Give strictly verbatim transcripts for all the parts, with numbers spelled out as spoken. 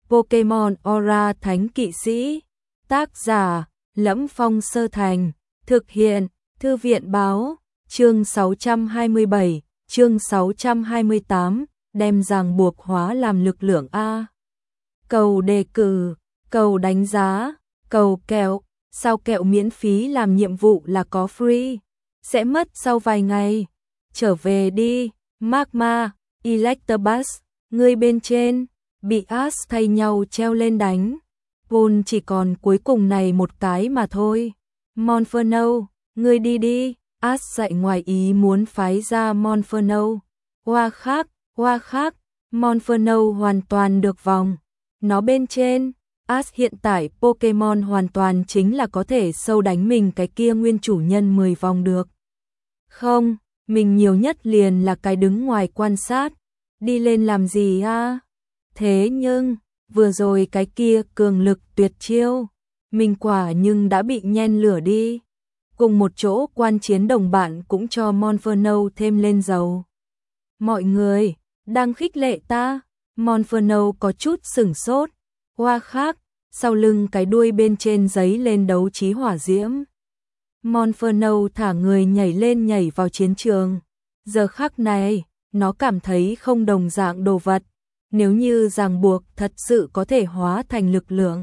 Pokemon Aura Thánh Kỵ Sĩ. Tác giả: Lẫm Phong Sơ Thành. Thực hiện: Thư viện báo. Chương sáu trăm hai mươi bảy, chương sáu trăm hai mươi tám, đem ràng buộc hóa làm lực lượng A. Cầu đề cử, cầu đánh giá, cầu kẹo. Sao kẹo miễn phí làm nhiệm vụ là có free? Sẽ mất sau vài ngày. Trở về đi, Magma, Electabuzz, người bên trên, bị Ash thay nhau treo lên đánh. Pôn chỉ còn cuối cùng này một cái mà thôi. Monferno, ngươi đi đi, Ash dạy ngoài ý muốn phái ra Monferno. Hoa khác, hoa khác, Monferno hoàn toàn được vòng. Nó bên trên, Ash hiện tại Pokemon hoàn toàn chính là có thể sâu đánh mình cái kia nguyên chủ nhân mười vòng được. Không, mình nhiều nhất liền là cái đứng ngoài quan sát. Đi lên làm gì a? Thế nhưng, vừa rồi cái kia cường lực tuyệt chiêu, mình quả nhưng đã bị nhen lửa đi. Cùng một chỗ quan chiến đồng bạn cũng cho Monferno thêm lên dầu. Mọi người, đang khích lệ ta. Monferno có chút sửng sốt. Hoa khác, sau lưng cái đuôi bên trên giấy lên đấu trí hỏa diễm. Monferno thả người nhảy lên nhảy vào chiến trường. Giờ khắc này, nó cảm thấy không đồng dạng đồ vật. Nếu như ràng buộc thật sự có thể hóa thành lực lượng.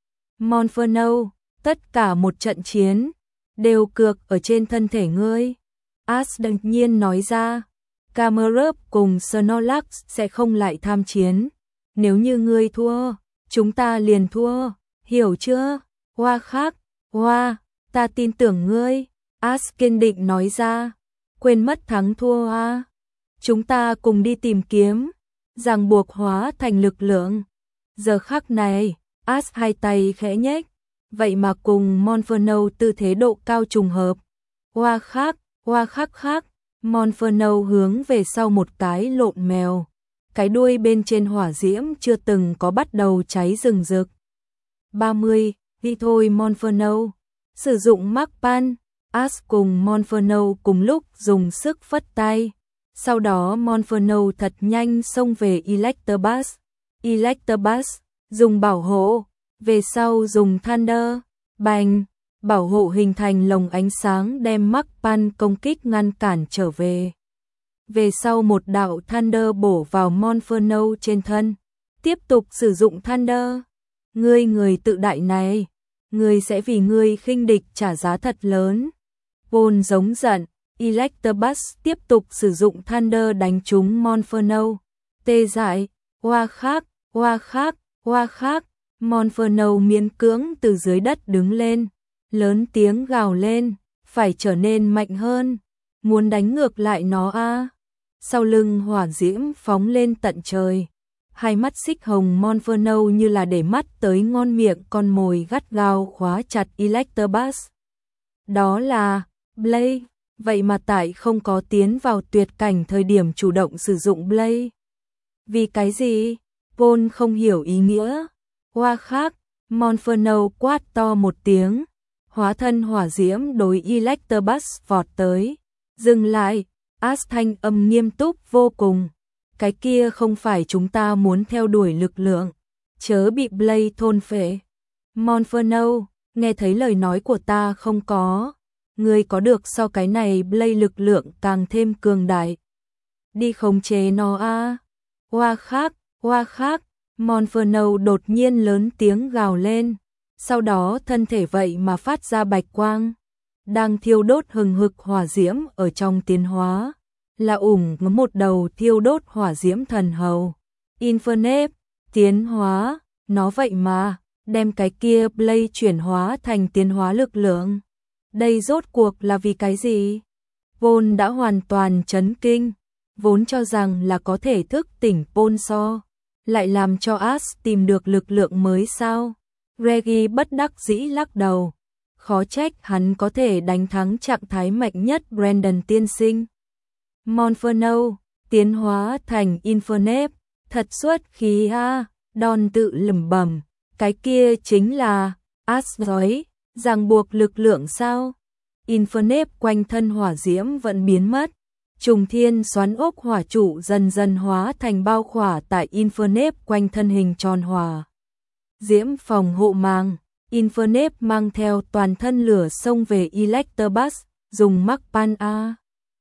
Monferno, tất cả một trận chiến, đều cược ở trên thân thể ngươi. Ash đột nhiên nói ra, Camerupt cùng Snorlax sẽ không lại tham chiến. Nếu như ngươi thua, chúng ta liền thua, hiểu chưa? Hoa khác, hoa, ta tin tưởng ngươi. Ash kiên định nói ra, quên mất thắng thua a. Chúng ta cùng đi tìm kiếm, ràng buộc hóa thành lực lượng. Giờ khắc này, Ash hai tay khẽ nhếch, vậy mà cùng Monferno tư thế độ cao trùng hợp. Hoa khác, hoa khác khác, Monferno hướng về sau một cái lộn mèo. Cái đuôi bên trên hỏa diễm chưa từng có bắt đầu cháy rừng rực. ba mươi, đi thôi Monferno. Sử dụng Magpan, Ash cùng Monferno cùng lúc dùng sức phất tay. Sau đó Monferno thật nhanh xông về Electabuzz. Electabuzz, dùng bảo hộ, về sau dùng Thunder, bành, bảo hộ hình thành lồng ánh sáng đem Magpan công kích ngăn cản trở về. Về sau một đạo Thunder bổ vào Monferno trên thân. Tiếp tục sử dụng Thunder. Ngươi người tự đại này, ngươi sẽ vì ngươi khinh địch trả giá thật lớn. Pôn giống giận, Electabuzz tiếp tục sử dụng Thunder đánh trúng Monferno. Tê dại, hoa khác, hoa khác, hoa khác. Monferno miễn cưỡng từ dưới đất đứng lên, lớn tiếng gào lên, phải trở nên mạnh hơn, muốn đánh ngược lại nó a. Sau lưng hỏa diễm phóng lên tận trời, hai mắt xích hồng Monferno như là để mắt tới ngon miệng con mồi gắt gao khóa chặt Electabuzz. Đó là Blaze, vậy mà tại không có tiến vào tuyệt cảnh thời điểm chủ động sử dụng Blaze. Vì cái gì? Pôn không hiểu ý nghĩa. Hoa khác, Monferno quát to một tiếng, hóa thân hỏa diễm đối Electabuzz vọt tới. Dừng lại, Ash thanh âm nghiêm túc vô cùng. Cái kia không phải chúng ta muốn theo đuổi lực lượng, chớ bị Blaze thôn phệ. Monferno, nghe thấy lời nói của ta không có? Ngươi có được so cái này Blaze lực lượng càng thêm cường đại. Đi khống chế nó a. Hoa khác, hoa khác. Monferno đột nhiên lớn tiếng gào lên, sau đó thân thể vậy mà phát ra bạch quang, đang thiêu đốt hừng hực hỏa diễm ở trong tiến hóa, là ủng một đầu thiêu đốt hỏa diễm thần hầu. Infernape, tiến hóa, nó vậy mà đem cái kia Blaze chuyển hóa thành tiến hóa lực lượng. Đây rốt cuộc là vì cái gì? Pôn đã hoàn toàn chấn kinh, vốn cho rằng là có thể thức tỉnh Pôn so. Lại làm cho Ash tìm được lực lượng mới sao? Reggie bất đắc dĩ lắc đầu. Khó trách hắn có thể đánh thắng trạng thái mạnh nhất Brandon tiên sinh. Monferno, tiến hóa thành Infernape, thật xuất khí ha. Don tự lẩm bẩm, cái kia chính là Ash nói, ràng buộc lực lượng sao? Infernape quanh thân hỏa diễm vẫn biến mất. Trùng thiên xoắn ốc hỏa trụ dần dần hóa thành bao khỏa tại Infernape quanh thân hình tròn hỏa. diễm phòng hộ màng, Infernape mang theo toàn thân lửa xông về Electabuzz, dùng mắc pan a.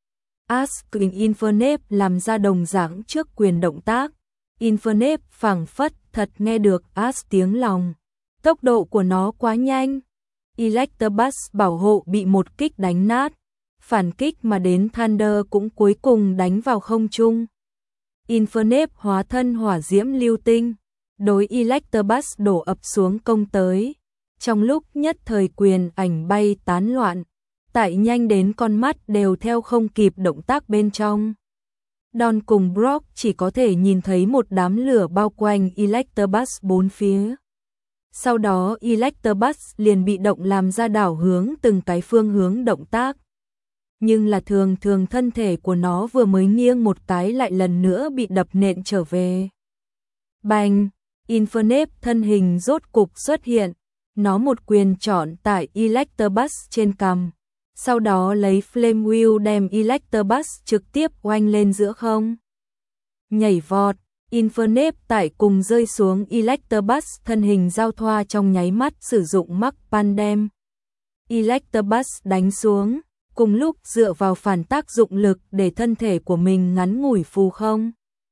Asking Infernape làm ra đồng dạng trước quyền động tác. Infernape phảng phất thật nghe được As tiếng lòng. Tốc độ của nó quá nhanh. Electabuzz bảo hộ bị một kích đánh nát. Phản kích mà đến Thunder cũng cuối cùng đánh vào không trung. Infernape hóa thân hỏa diễm lưu tinh. Đối Electabuzz đổ ập xuống công tới. Trong lúc nhất thời quyền ảnh bay tán loạn. Tại nhanh đến con mắt đều theo không kịp động tác bên trong. Don cùng Brock chỉ có thể nhìn thấy một đám lửa bao quanh Electabuzz bốn phía. Sau đó Electabuzz liền bị động làm ra đảo hướng từng cái phương hướng động tác. Nhưng là thường thường thân thể của nó vừa mới nghiêng một cái lại lần nữa bị đập nện trở về. Bành! Infernape thân hình rốt cục xuất hiện. Nó một quyền chọn tại Electabuzz trên cằm. Sau đó lấy Flame Wheel đem Electabuzz trực tiếp oanh lên giữa không. Nhảy vọt, Infernape tại cùng rơi xuống Electabuzz thân hình giao thoa trong nháy mắt sử dụng mắc pan đem Electabuzz đánh xuống, cùng lúc dựa vào phản tác dụng lực để thân thể của mình ngắn ngủi phù không.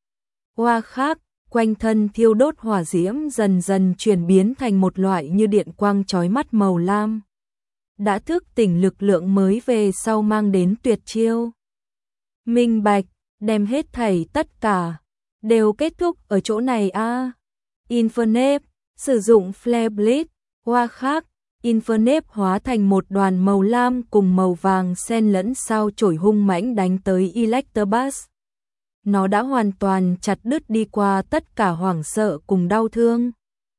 Hoa khác, quanh thân thiêu đốt hỏa diễm dần dần chuyển biến thành một loại như điện quang chói mắt màu lam. Đã thức tỉnh lực lượng mới về sau mang đến tuyệt chiêu. Minh bạch, đem hết thảy tất cả, đều kết thúc ở chỗ này a. À. Infernape, sử dụng Flare Blade, hoa khác, Infernape hóa thành một đoàn màu lam cùng màu vàng xen lẫn sao chổi hung mãnh đánh tới Electabuzz. Nó đã hoàn toàn chặt đứt đi qua tất cả hoảng sợ cùng đau thương.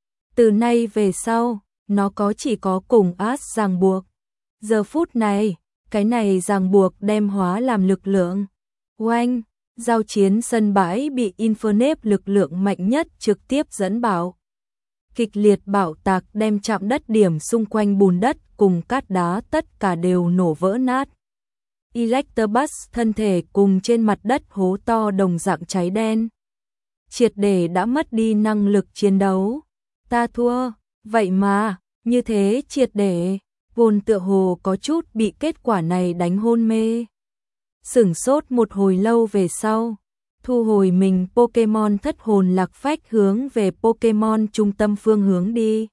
Từ nay về sau, nó có chỉ có cùng As ràng buộc. Giờ phút này, cái này ràng buộc đem hóa làm lực lượng. Oanh, giao chiến sân bãi bị Infernape lực lượng mạnh nhất trực tiếp dẫn bạo. Kịch liệt bạo tạc đem chạm đất điểm xung quanh bùn đất cùng cát đá tất cả đều nổ vỡ nát. Electabuzz thân thể cùng trên mặt đất hố to đồng dạng cháy đen. Triệt để đã mất đi năng lực chiến đấu. Ta thua, vậy mà, như thế triệt để. Vốn tựa hồ có chút bị kết quả này đánh hôn mê. Sửng sốt một hồi lâu về sau, thu hồi mình Pokemon thất hồn lạc phách hướng về Pokemon trung tâm phương hướng đi.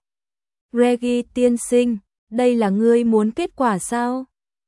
Reggie tiên sinh, đây là ngươi muốn kết quả sao?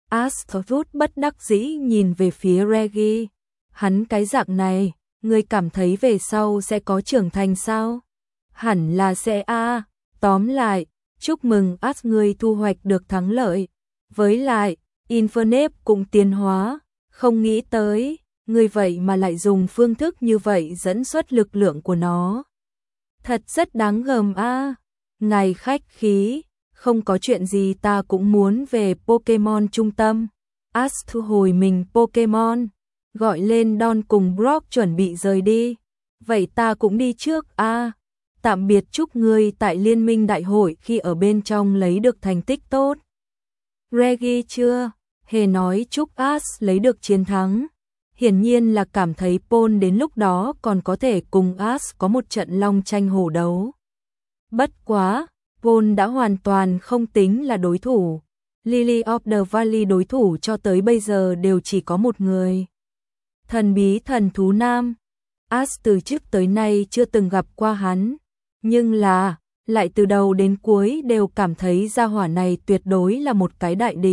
Astrud bất đắc dĩ nhìn về phía Reggie. Hắn cái dạng này, ngươi cảm thấy về sau sẽ có trưởng thành sao? Hẳn là sẽ a. À. Tóm lại, chúc mừng As ngươi thu hoạch được thắng lợi. Với lại, Infernape cũng tiến hóa, không nghĩ tới, ngươi vậy mà lại dùng phương thức như vậy dẫn xuất lực lượng của nó. Thật rất đáng gờm a. À. Ngài khách khí, không có chuyện gì ta cũng muốn về Pokemon trung tâm. As thu hồi mình Pokemon, gọi lên Don cùng Brock chuẩn bị rời đi. Vậy ta cũng đi trước a. À. Tạm biệt, chúc ngươi tại liên minh đại hội khi ở bên trong lấy được thành tích tốt. Reggie chưa hề nói chúc As lấy được chiến thắng. Hiển nhiên là cảm thấy Paul đến lúc đó còn có thể cùng As có một trận long tranh hổ đấu. Bất quá, Paul đã hoàn toàn không tính là đối thủ. Lily of the Valley đối thủ cho tới bây giờ đều chỉ có một người. Thần bí thần thú nam. As từ trước tới nay chưa từng gặp qua hắn. Nhưng là, lại từ đầu đến cuối đều cảm thấy gia hỏa này tuyệt đối là một cái đại địch.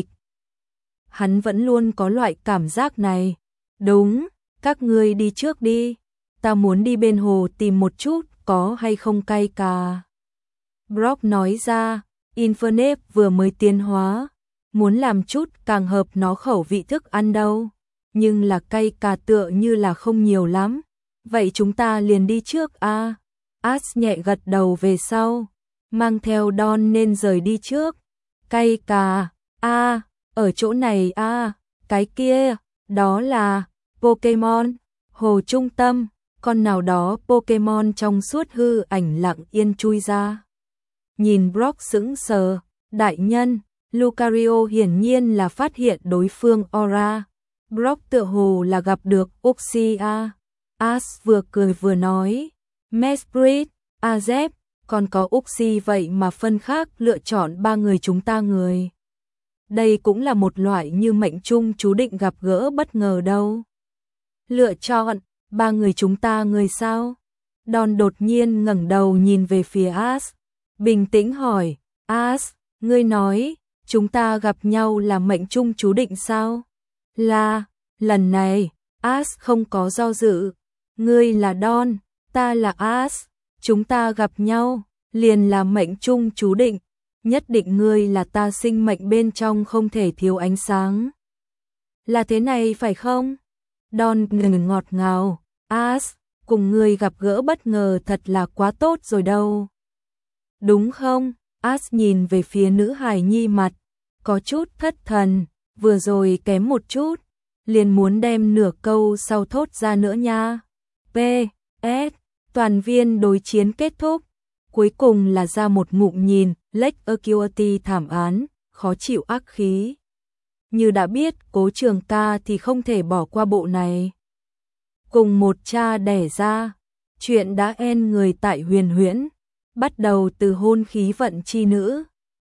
Hắn vẫn luôn có loại cảm giác này. Đúng, các ngươi đi trước đi. Ta muốn đi bên hồ tìm một chút, có hay không cay cà. Brock nói ra, Infernape vừa mới tiến hóa. Muốn làm chút càng hợp nó khẩu vị thức ăn đâu. Nhưng là cay cà tựa như là không nhiều lắm. Vậy chúng ta liền đi trước a. À. As nhẹ gật đầu về sau, mang theo Don nên rời đi trước. Cay cà, a, à, ở chỗ này a, à, cái kia, đó là Pokemon, hồ trung tâm, con nào đó Pokemon trong suốt hư ảnh lặng yên chui ra. Nhìn Brock sững sờ, đại nhân, Lucario hiển nhiên là phát hiện đối phương Aura. Brock tựa hồ là gặp được Uxie. As vừa cười vừa nói. Mesprit, Azep, còn có Uxi vậy mà phân khác lựa chọn ba người chúng ta người. Đây cũng là một loại như mệnh trung chú định gặp gỡ bất ngờ đâu. Lựa chọn ba người chúng ta người sao? Don đột nhiên ngẩng đầu nhìn về phía As, bình tĩnh hỏi, As, ngươi nói, chúng ta gặp nhau là mệnh trung chú định sao? Là, lần này, As không có do dự, ngươi là Don, ta là As, chúng ta gặp nhau, liền là mệnh trung chú định, nhất định ngươi là ta sinh mệnh bên trong không thể thiếu ánh sáng. Là thế này phải không? Don ngừng ngọt ngào, As, cùng ngươi gặp gỡ bất ngờ thật là quá tốt rồi đâu. Đúng không? As nhìn về phía nữ hài nhi mặt, có chút thất thần, vừa rồi kém một chút, liền muốn đem nửa câu sau thốt ra nữa nha. P S Toàn viên đối chiến kết thúc, cuối cùng là ra một ngụm nhìn, Lake Acuity thảm án, khó chịu ác khí. Như đã biết Cố Trường Ca thì không thể bỏ qua bộ này. Cùng một cha đẻ ra, chuyện đã en người tại Huyền Huyễn, bắt đầu từ hôn khí vận chi nữ.